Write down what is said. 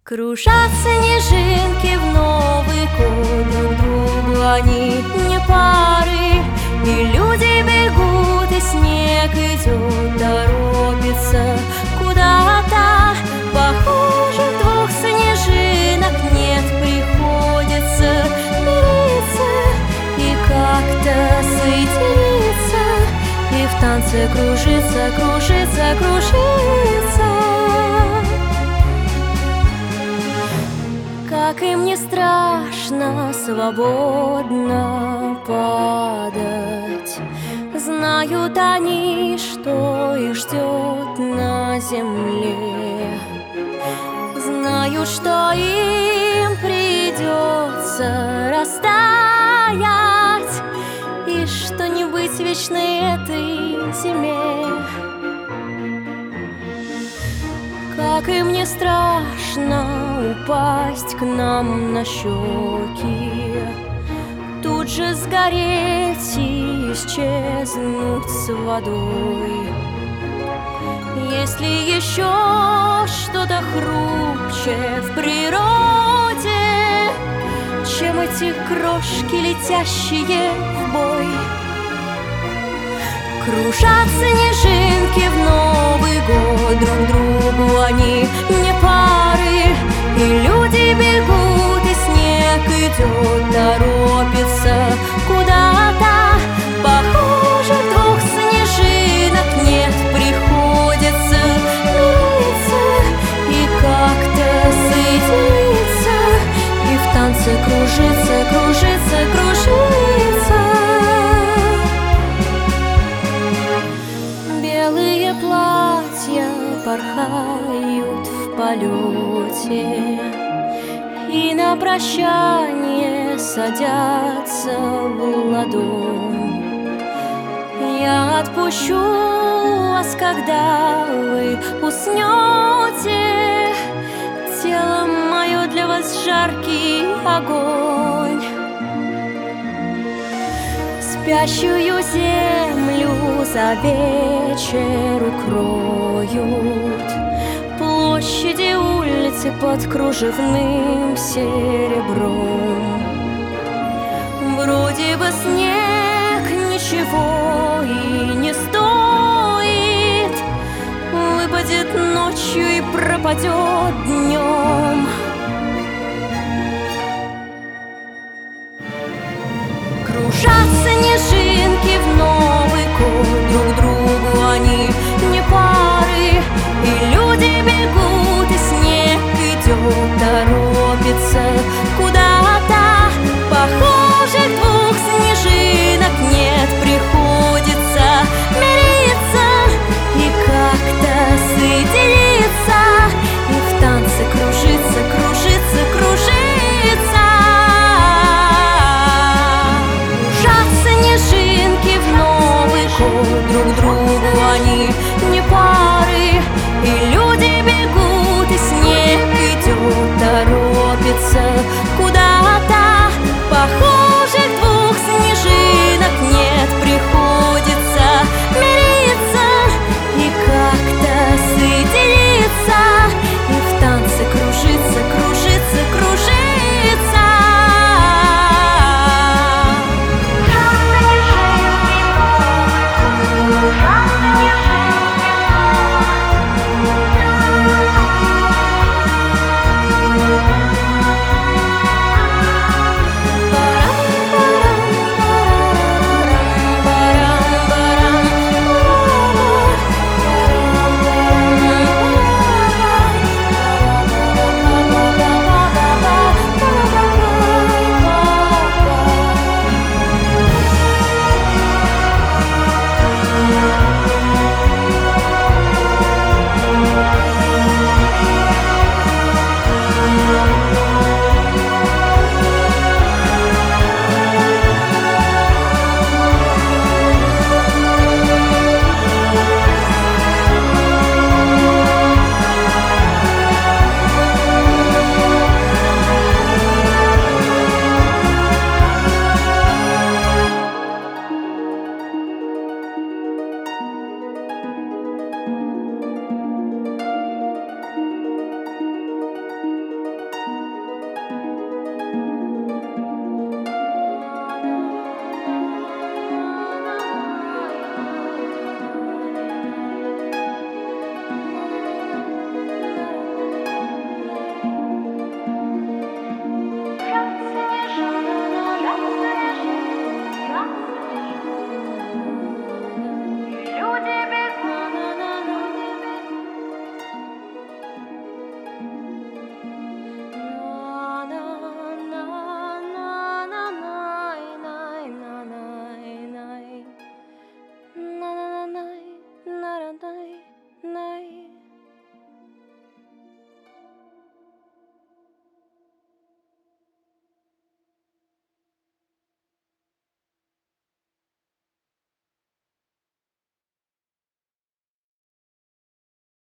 Кружат снежинки в Новый год, друг другу они не пары. И люди бегут, и снег идет, торопится куда-то. Похожих двух снежинок нет, приходится мириться и как-то соединиться, и в танце кружиться, кружиться, кружиться. Как им не страшно свободно падать, знают они, что их ждет на земле. Знают, что им придется растаять, и что не быть вечной этой зиме. Как им не страшно упасть к нам на щеки, тут же сгореть и исчезнуть с водой. Если еще что-то хрупче в природе, чем эти крошки, летящие в бой. Кружат снежинки в Новый год, друг другу они не пары. И люди бегут, и снег идет, торопится куда-то. Похожих двух снежинок нет, приходится мириться и как-то соединиться, и в танце кружиться, кружиться, кружиться. Белые платья порхают в полете, и на прощание садятся в ладонь. Я отпущу вас, когда вы уснете. Тело мое для вас жаркий огонь. Спящую землю за вечер укроют площади, улицы под кружевным серебром. Вроде бы снег ничего и не стоит, выпадет ночью и пропадет днем. Кружат снежинки в Новый год, друг другу они не пары. И люди бегут, и снег идет, торопится